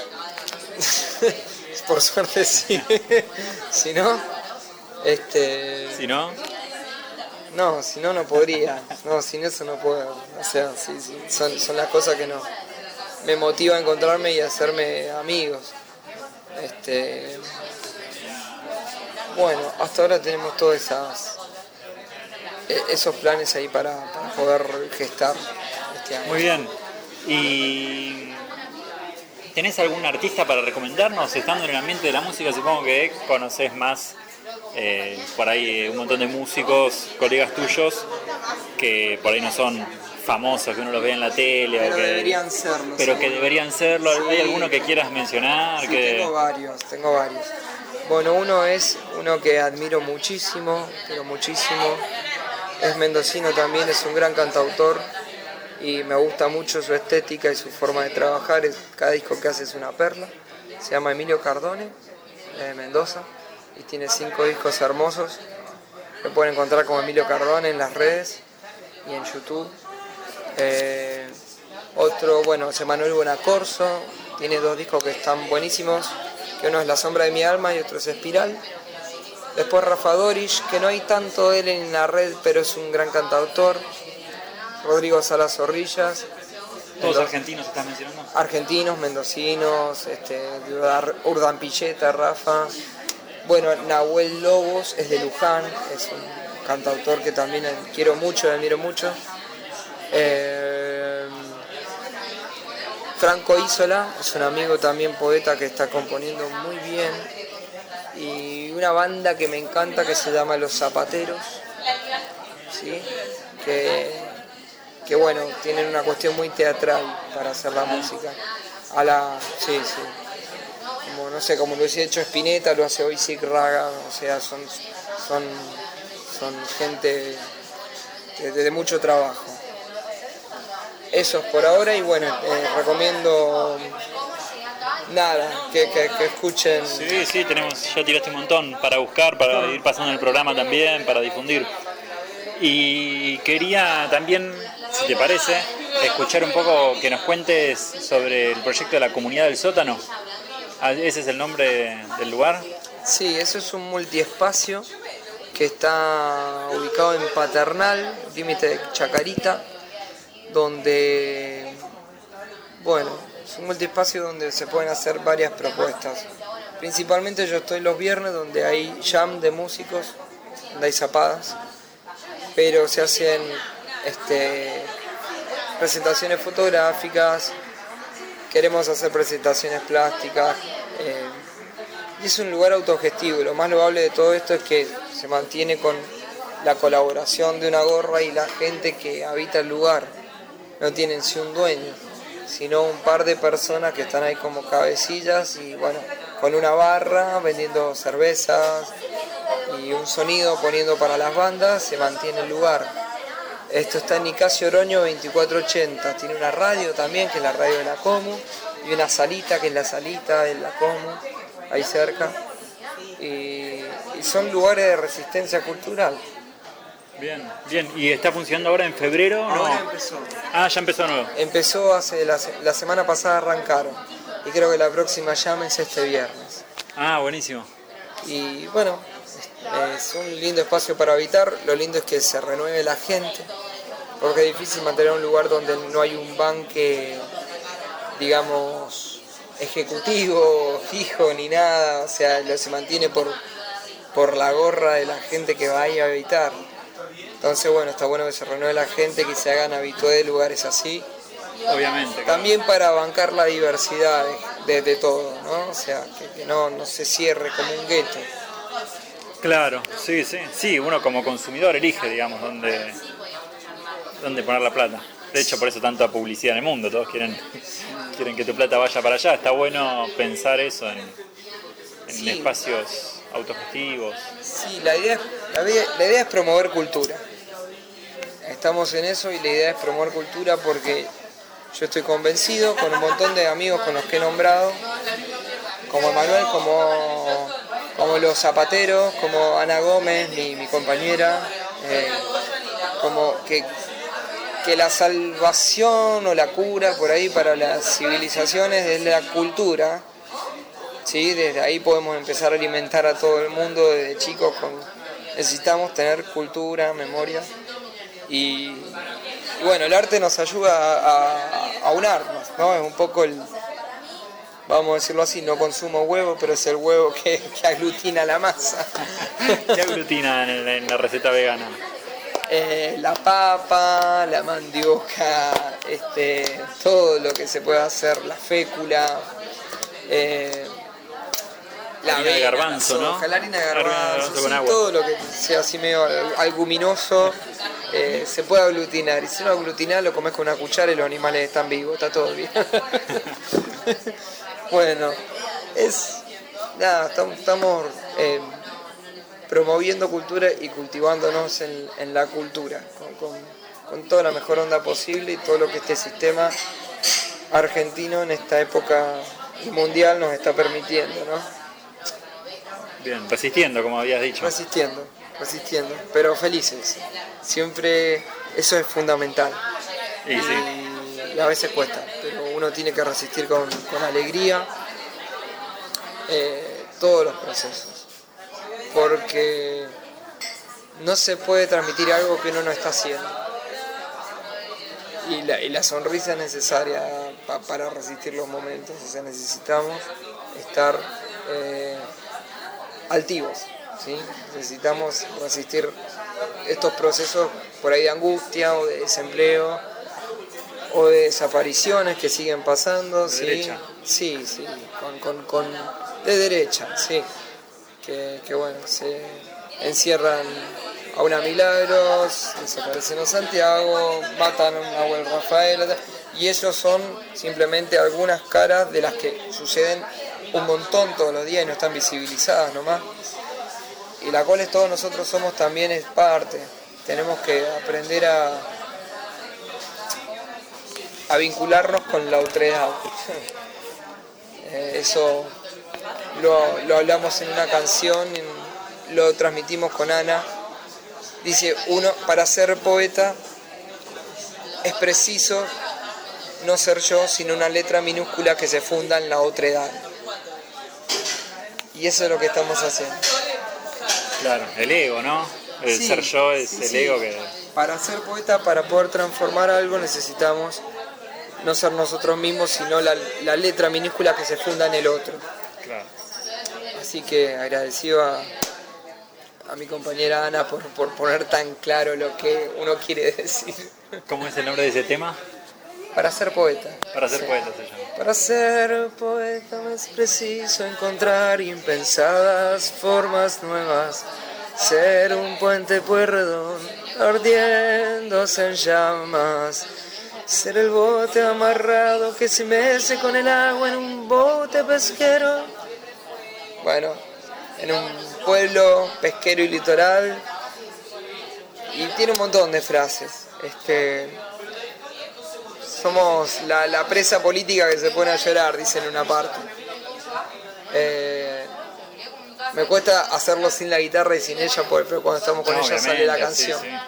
Por suerte sí. Si no, este. Si no. No, si no no podría. No, sin eso no puedo. O sea, sí, sí. Son, son las cosas que no me motiva a encontrarme y a hacerme amigos. Este. Bueno, hasta ahora tenemos todas esas esos planes ahí para, para poder gestar este año. Muy bien. ¿Y tenés algún artista para recomendarnos? Estando en el ambiente de la música, supongo que conoces más eh, por ahí un montón de músicos, colegas tuyos, que por ahí no son famosos, que uno los ve en la tele. Pero o que, deberían serlo. Pero sí. que deberían serlo. Sí. ¿Hay alguno que quieras mencionar? Sí, que... tengo varios, tengo varios. Bueno, uno es uno que admiro muchísimo, pero muchísimo. Es mendocino también, es un gran cantautor y me gusta mucho su estética y su forma de trabajar. Cada disco que hace es una perla. Se llama Emilio Cardone, de Mendoza, y tiene cinco discos hermosos. Me pueden encontrar como Emilio Cardone en las redes y en YouTube. Eh, otro, bueno, es Manuel Buenacorso, tiene dos discos que están buenísimos, que uno es La Sombra de mi Alma y otro es Espiral. Después Rafa Dorish, que no hay tanto de él en la red, pero es un gran cantautor. Rodrigo Salas Zorrillas. ¿Todos argentinos estás mencionando? Argentinos, mendocinos, este, Urdan Pilleta, Rafa. Bueno, Nahuel Lobos es de Luján, es un cantautor que también quiero mucho, admiro mucho. Eh, Franco Isola es un amigo también poeta que está componiendo muy bien. Y una banda que me encanta que se llama Los Zapateros, ¿sí? que, que bueno, tienen una cuestión muy teatral para hacer la música. A la, sí, sí. Como, no sé, como lo hubiese hecho Spinetta, lo hace hoy Sig Raga, o sea, son, son, son gente de, de mucho trabajo. Eso es por ahora y bueno, eh, recomiendo nada, que, que, que escuchen. Sí, sí, tenemos, ya tiraste un montón para buscar, para ir pasando el programa también, para difundir. Y quería también, si te parece, escuchar un poco que nos cuentes sobre el proyecto de la Comunidad del Sótano. ¿Ese es el nombre del lugar? Sí, eso es un multiespacio que está ubicado en Paternal, límite de Chacarita, donde, bueno, es un multiespacio donde se pueden hacer varias propuestas. Principalmente yo estoy los viernes donde hay jam de músicos, donde hay zapadas, pero se hacen este, presentaciones fotográficas, queremos hacer presentaciones plásticas, eh, y es un lugar autogestivo. Lo más loable de todo esto es que se mantiene con la colaboración de una gorra y la gente que habita el lugar. No tienen sí un dueño, sino un par de personas que están ahí como cabecillas y bueno, con una barra vendiendo cervezas y un sonido poniendo para las bandas, se mantiene el lugar. Esto está en Nicasio Oroño veinticuatro ochenta, tiene una radio también, que es la radio de la Comu, y una salita, que es la salita de la Comu, ahí cerca, y, y son lugares de resistencia cultural. Bien, bien. ¿Y está funcionando ahora en febrero? ¿No? Ahora empezó. Ah, ya empezó nuevo. Empezó hace la, la semana pasada, arrancaron. Y creo que la próxima llama es este viernes. Ah, buenísimo. Y bueno, es un lindo espacio para habitar. Lo lindo es que se renueve la gente. porque es difícil mantener un lugar donde no hay un banque, digamos, ejecutivo, fijo, ni nada, o sea, lo se mantiene por, por la gorra de la gente que va ahí a habitar. Entonces, bueno, está bueno que se renueve la gente, que se hagan habitué de lugares así. Obviamente. También para bancar la diversidad de, de, de todo, ¿no? O sea, que, que no, no se cierre como un gueto. Claro, sí, sí. Sí, uno como consumidor elige, digamos, dónde, dónde poner la plata. De hecho, por eso tanta publicidad en el mundo. Todos quieren, quieren que tu plata vaya para allá. Está bueno pensar eso en, en Sí. espacios autogestivos. Sí, la idea, la, idea- la idea es promover cultura. Estamos en eso y la idea es promover cultura porque yo estoy convencido, con un montón de amigos con los que he nombrado, como Manuel, como, como los zapateros, como Ana Gómez, mi, mi compañera, eh, como que, que la salvación o la cura por ahí para las civilizaciones es la cultura. Sí, desde ahí podemos empezar a alimentar a todo el mundo desde chicos. Con, necesitamos tener cultura, memoria y, y bueno, el arte nos ayuda a, a, a unarnos, ¿no? Es un poco el, vamos a decirlo así, no consumo huevo, pero es el huevo que, que aglutina la masa. ¿Qué aglutina en, en la receta vegana? Eh, la papa, la mandioca, este, todo lo que se pueda hacer, la fécula. Eh, La Harina de avena, garbanzo, la ¿no? soja, la harina de Harina de garbanzo, garbanzo con sí, agua. todo lo que sea así medio albuminoso eh, se puede aglutinar. Y si no aglutinar, lo comes con una cuchara y los animales están vivos, está todo bien. Bueno, es. Nada, estamos, estamos eh, promoviendo cultura y cultivándonos en, en la cultura, con, con, con toda la mejor onda posible y todo lo que este sistema argentino en esta época mundial nos está permitiendo, ¿no? Bien, resistiendo, como habías dicho. Resistiendo, resistiendo, pero felices. Siempre eso es fundamental. Y sí. Y a veces cuesta, pero uno tiene que resistir con, con alegría eh, todos los procesos. Porque no se puede transmitir algo que uno no está haciendo. Y la, y la sonrisa es necesaria pa- para resistir los momentos. O sea, necesitamos estar eh, altivos, ¿sí? Necesitamos resistir estos procesos por ahí de angustia o de desempleo o de desapariciones que siguen pasando. De ¿sí? derecha. Sí, sí, con, con, con, de derecha, sí. Que, que bueno, se encierran a una Milagros, desaparecen a Santiago, matan a una Nahuel Rafael, y esos son simplemente algunas caras de las que suceden un montón todos los días y no están visibilizadas nomás, y las cuales todos nosotros somos también es parte. Tenemos que aprender a, a vincularnos con la otredad. Eh, eso lo, lo hablamos en una canción, en- lo transmitimos con Ana. Dice, uno, para ser poeta es preciso no ser yo, sino una letra minúscula que se funda en la otredad. Y eso es lo que estamos haciendo. Claro, el ego, ¿no? El Sí, ser yo es sí, el sí. ego que... Para ser poeta, para poder transformar algo, necesitamos no ser nosotros mismos, sino la, la letra minúscula que se funda en el otro. Claro. Así que agradecido a, a mi compañera Ana por, por poner tan claro lo que uno quiere decir. ¿Cómo es el nombre de ese tema? Para ser poeta. Para ser Sí. poeta se llama. Para ser poeta es preciso encontrar impensadas formas nuevas, ser un puente puerredón ardiéndose en llamas, ser el bote amarrado que se mece con el agua en un bote pesquero. Bueno, en un pueblo pesquero y litoral, y tiene un montón de frases. Este, somos la, la presa política que se pone a llorar, dice en una parte. Eh, me cuesta hacerlo sin la guitarra y sin ella, pero cuando estamos con No, ella sale la obviamente, sí, canción. sí.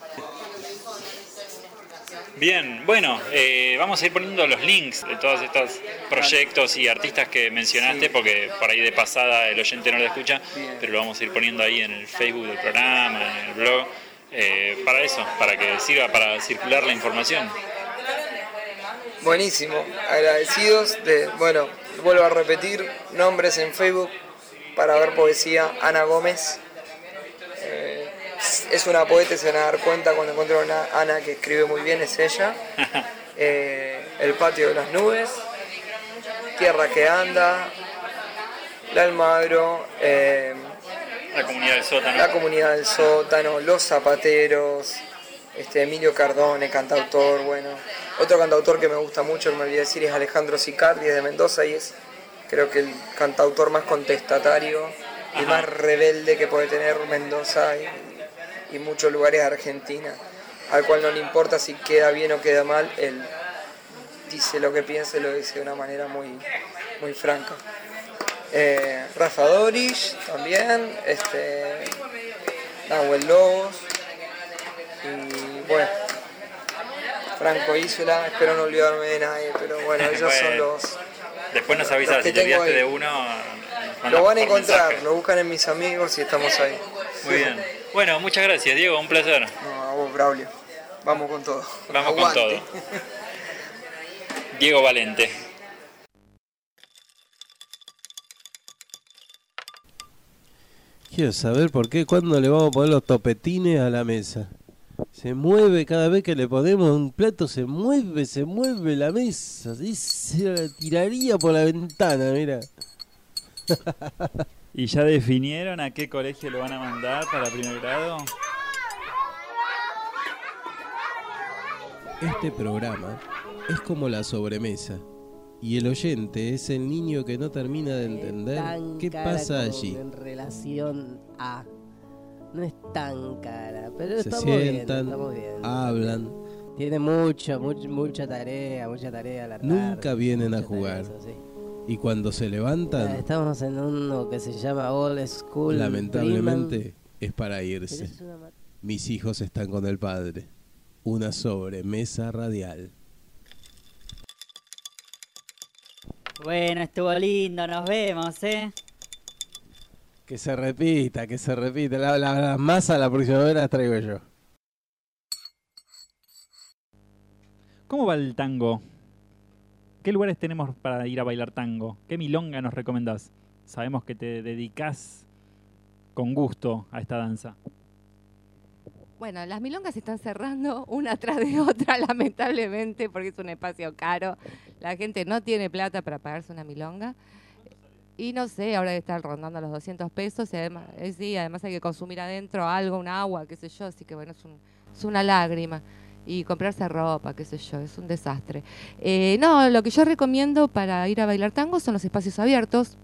Bien, bueno, eh, vamos a ir poniendo los links de todos estos proyectos y artistas que mencionaste, Sí. porque por ahí de pasada el oyente no lo escucha, Bien. pero lo vamos a ir poniendo ahí en el Facebook del programa, en el blog, eh, para eso, para que sirva para circular la información. Buenísimo, agradecidos de, bueno, vuelvo a repetir, nombres en Facebook para ver poesía, Ana Gómez. Eh, es una poeta, se van a dar cuenta cuando encuentro una Ana que escribe muy bien, es ella. Eh, el patio de las nubes, Tierra que anda, La Almagro, eh, La comunidad del sótano. La comunidad del sótano, Los zapateros, este Emilio Cardone, cantautor, bueno. Otro cantautor que me gusta mucho, que me olvidé decir, es Alejandro Sicardi, es de Mendoza y es, creo que el cantautor más contestatario y Ajá. más rebelde que puede tener Mendoza y, y muchos lugares de Argentina, al cual no le importa si queda bien o queda mal, él dice lo que piensa y lo dice de una manera muy, muy franca. Eh, Rafa Dorish también, este, Nahuel Lobos y bueno, Franco Isola, espero no olvidarme de nadie, pero bueno, ellos Bueno, son los... Después nos los avisas que si te tengo olvidaste ahí. de uno. Lo van a por encontrar, mensaje. lo buscan en mis amigos y estamos ahí. Muy bien. Bueno, muchas gracias, Diego, un placer. No, a vos, Braulio. Vamos con todo. Vamos Aguante. con todo. Diego Valente. Quiero saber por qué, cuándo le vamos a poner los topetines a la mesa. Se mueve cada vez que le ponemos un plato, se mueve, se mueve la mesa. Sí, se la tiraría por la ventana, mira. ¿Y ya definieron a qué colegio lo van a mandar para primer grado? Este programa es como la sobremesa. Y el oyente es el niño que no termina de entender Tan qué cara pasa como allí. En relación a. No es tan cara, pero Se estamos bien, sientan, estamos bien. hablan, Tiene mucha, mucha, mucha tarea, mucha tarea a la tarde. nunca vienen a mucha jugar. tarea, eso sí. Y cuando se levantan, Estamos en uno que se llama Old School. lamentablemente Dreamland. es para Pero irse. es una ma- Mis hijos están con el padre. Una sobremesa radial. Bueno, estuvo lindo, nos vemos, ¿eh? Que se repita, que se repita. La, la, la masa la próxima vez las traigo yo. ¿Cómo va el tango? ¿Qué lugares tenemos para ir a bailar tango? ¿Qué milonga nos recomendás? Sabemos que te dedicás con gusto a esta danza. Bueno, las milongas se están cerrando una tras de otra, lamentablemente, porque es un espacio caro. La gente no tiene plata para pagarse una milonga. Y no sé, ahora están rondando los doscientos pesos. Y además, eh, sí, además hay que consumir adentro algo, un agua, qué sé yo. Así que bueno, es, un, es una lágrima. Y comprarse ropa, qué sé yo, es un desastre. Eh, no, lo que yo recomiendo para ir a bailar tango son los espacios abiertos.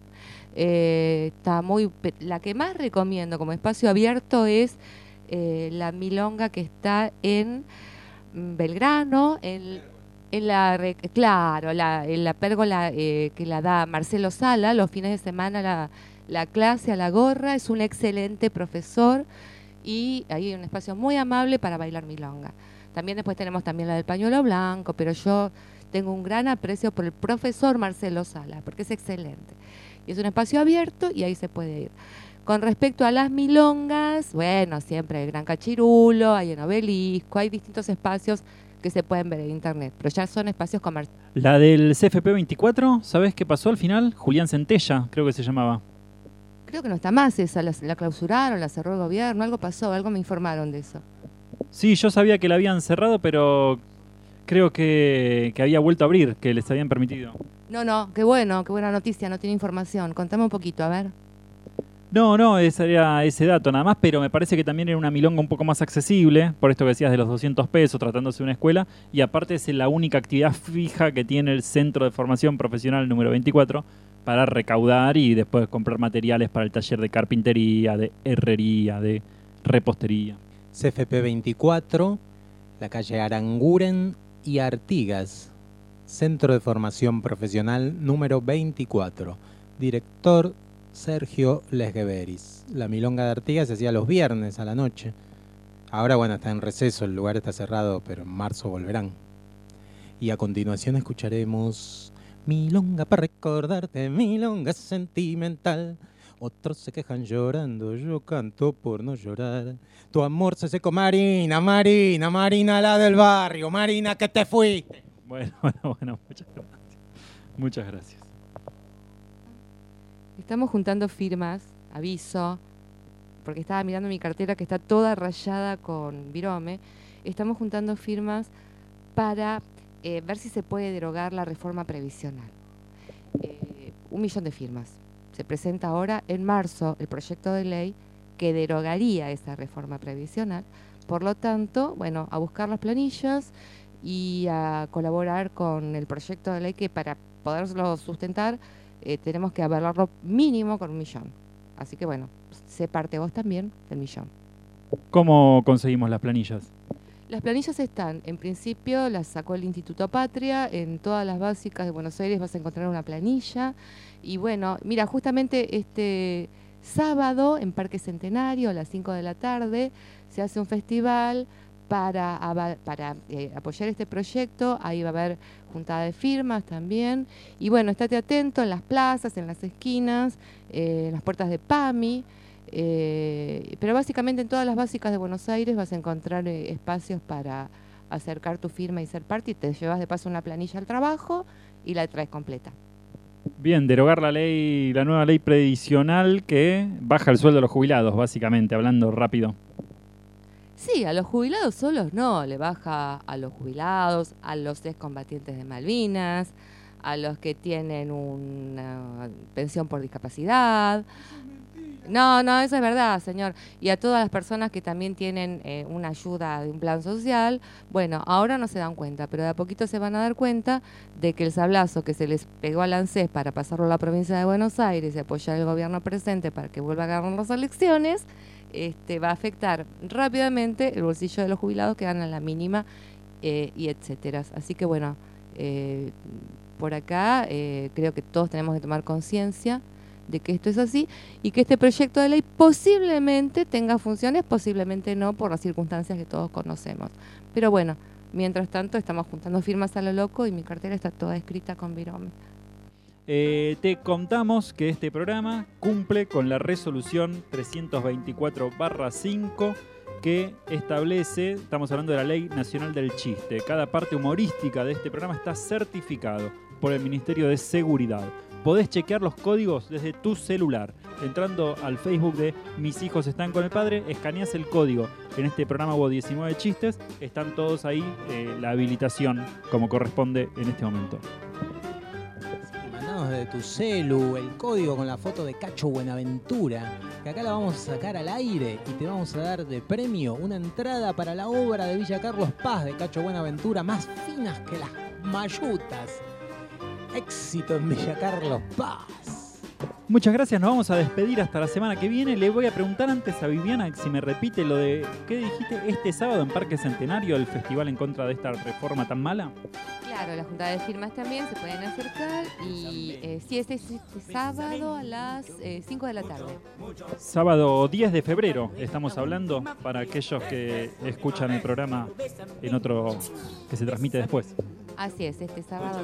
Eh, está muy, pe- la que más recomiendo como espacio abierto es eh, la milonga que está en mm, Belgrano, en, en la, re- claro, la, en la pérgola eh, que la da Marcelo Sala, los fines de semana la, la clase a la gorra, es un excelente profesor y ahí hay un espacio muy amable para bailar milonga. También después tenemos también la del pañuelo blanco, pero yo tengo un gran aprecio por el profesor Marcelo Sala, porque es excelente. Y es un espacio abierto y ahí se puede ir. Con respecto a las milongas, bueno, siempre hay Gran Cachirulo, hay en Obelisco, hay distintos espacios que se pueden ver en internet, pero ya son espacios comerciales. La del C F P veinticuatro, ¿sabés qué pasó al final? Julián Centella, creo que se llamaba. Creo que no está más esa, la, la clausuraron, la cerró el gobierno, algo pasó, algo me informaron de eso. Sí, yo sabía que la habían cerrado, pero creo que, que había vuelto a abrir, que les habían permitido. No, no, qué bueno, qué buena noticia, no tiene información. Contame un poquito, a ver. No, no, ese era ese dato nada más, pero me parece que también era una milonga un poco más accesible, por esto que decías de los doscientos pesos, tratándose de una escuela, y aparte es la única actividad fija que tiene el Centro de Formación Profesional número veinticuatro para recaudar y después comprar materiales para el taller de carpintería, de herrería, de repostería. C F P veinticuatro, la calle Aranguren y Artigas, Centro de Formación Profesional número veinticuatro, director Sergio Lesgueveris. La milonga de Artigas se hacía los viernes a la noche. Ahora, bueno, está en receso, el lugar está cerrado, pero en marzo volverán. Y a continuación escucharemos Milonga para recordarte, milonga sentimental. otros se quejan llorando, yo canto por no llorar. Tu amor se secó, Marina, Marina, Marina, la del barrio, Marina, que te fuiste. Bueno, bueno, bueno, muchas gracias. Muchas gracias. Estamos juntando firmas, aviso, porque estaba mirando mi cartera que está toda rayada con virome. Estamos juntando firmas para eh, ver si se puede derogar la reforma previsional. Eh, un millón de firmas. Se presenta ahora en marzo el proyecto de ley que derogaría esa reforma previsional. Por lo tanto, bueno, a buscar las planillas y a colaborar con el proyecto de ley que para poderlo sustentar eh, tenemos que avalarlo mínimo con un millón. Así que bueno, sé parte vos también del millón. ¿Cómo conseguimos las planillas? Las planillas están, en principio las sacó el Instituto Patria, en todas las básicas de Buenos Aires vas a encontrar una planilla. Y bueno, mira, justamente este sábado en Parque Centenario a las cinco de la tarde se hace un festival para, para eh, apoyar este proyecto. Ahí va a haber juntada de firmas también. Y bueno, estate atento en las plazas, en las esquinas, eh, en las puertas de PAMI. Eh, pero básicamente en todas las básicas de Buenos Aires vas a encontrar eh, espacios para acercar tu firma y ser parte, y te llevas de paso una planilla al trabajo y la traes completa. Bien, derogar la ley, la nueva ley previsional que baja el sueldo de los jubilados, básicamente, hablando rápido. Sí, a los jubilados solos no, le baja a los jubilados, a los excombatientes de Malvinas, a los que tienen una pensión por discapacidad. No, no, eso es verdad, señor. Y a todas las personas que también tienen eh, una ayuda de un plan social, bueno, ahora no se dan cuenta, pero de a poquito se van a dar cuenta de que el sablazo que se les pegó al ANSES para pasarlo a la provincia de Buenos Aires y apoyar al gobierno presente para que vuelva a ganar las elecciones, este, va a afectar rápidamente el bolsillo de los jubilados que ganan la mínima eh, y etcétera. Así que bueno, eh, por acá eh, creo que todos tenemos que tomar conciencia de que esto es así y que este proyecto de ley posiblemente tenga funciones, posiblemente no, por las circunstancias que todos conocemos. Pero bueno, mientras tanto estamos juntando firmas a lo loco y mi cartera está toda escrita con virome. Eh, te contamos que este programa cumple con la resolución trescientos veinticuatro barra cinco que establece, estamos hablando de la Ley Nacional del Chiste. Cada parte humorística de este programa está certificado por el Ministerio de Seguridad. Podés chequear los códigos desde tu celular. Entrando al Facebook de Mis Hijos Están con el Padre, escaneás el código. En este programa hubo diecinueve chistes, están todos ahí, eh, la habilitación como corresponde en este momento. Mandanos desde tu celu el código con la foto de Cacho Buenaventura, que acá la vamos a sacar al aire y te vamos a dar de premio una entrada para la obra de Villa Carlos Paz de Cacho Buenaventura, más finas que las mayutas. Éxito en Villa Carlos Paz. Muchas gracias, nos vamos a despedir hasta la semana que viene. Le voy a preguntar antes a Viviana si me repite lo de, ¿qué dijiste? Este sábado en Parque Centenario, el festival en contra de esta reforma tan mala. Claro, la junta de firmas también se pueden acercar y eh, sí, este, este sábado a las eh, cinco de la tarde. Sábado diez de febrero estamos hablando, para aquellos que escuchan el programa en otro que se transmite después. Así es, este sábado.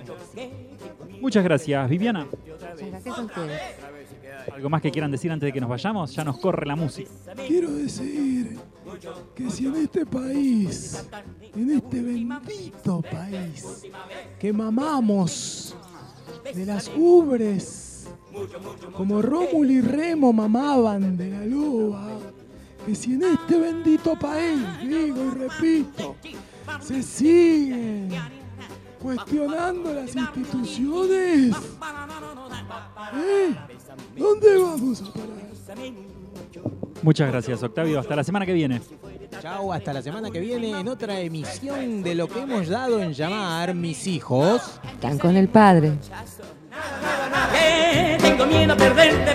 Muchas gracias, Viviana. Muchas gracias a ustedes. ¿Algo más que quieran decir antes de que nos vayamos? Ya nos corre la música. Quiero decir que si en este país, en este bendito país, que mamamos de las ubres, como Rómulo y Remo mamaban de la loba, que si en este bendito país, digo y repito, se siguen cuestionando las instituciones, ¿eh? ¿Dónde vamos a parar? Muchas gracias, Octavio. Hasta la semana que viene. Chau, hasta la semana que viene en otra emisión de lo que hemos dado en llamar Mis Hijos Están con el Padre. Eh, tengo miedo a perderte.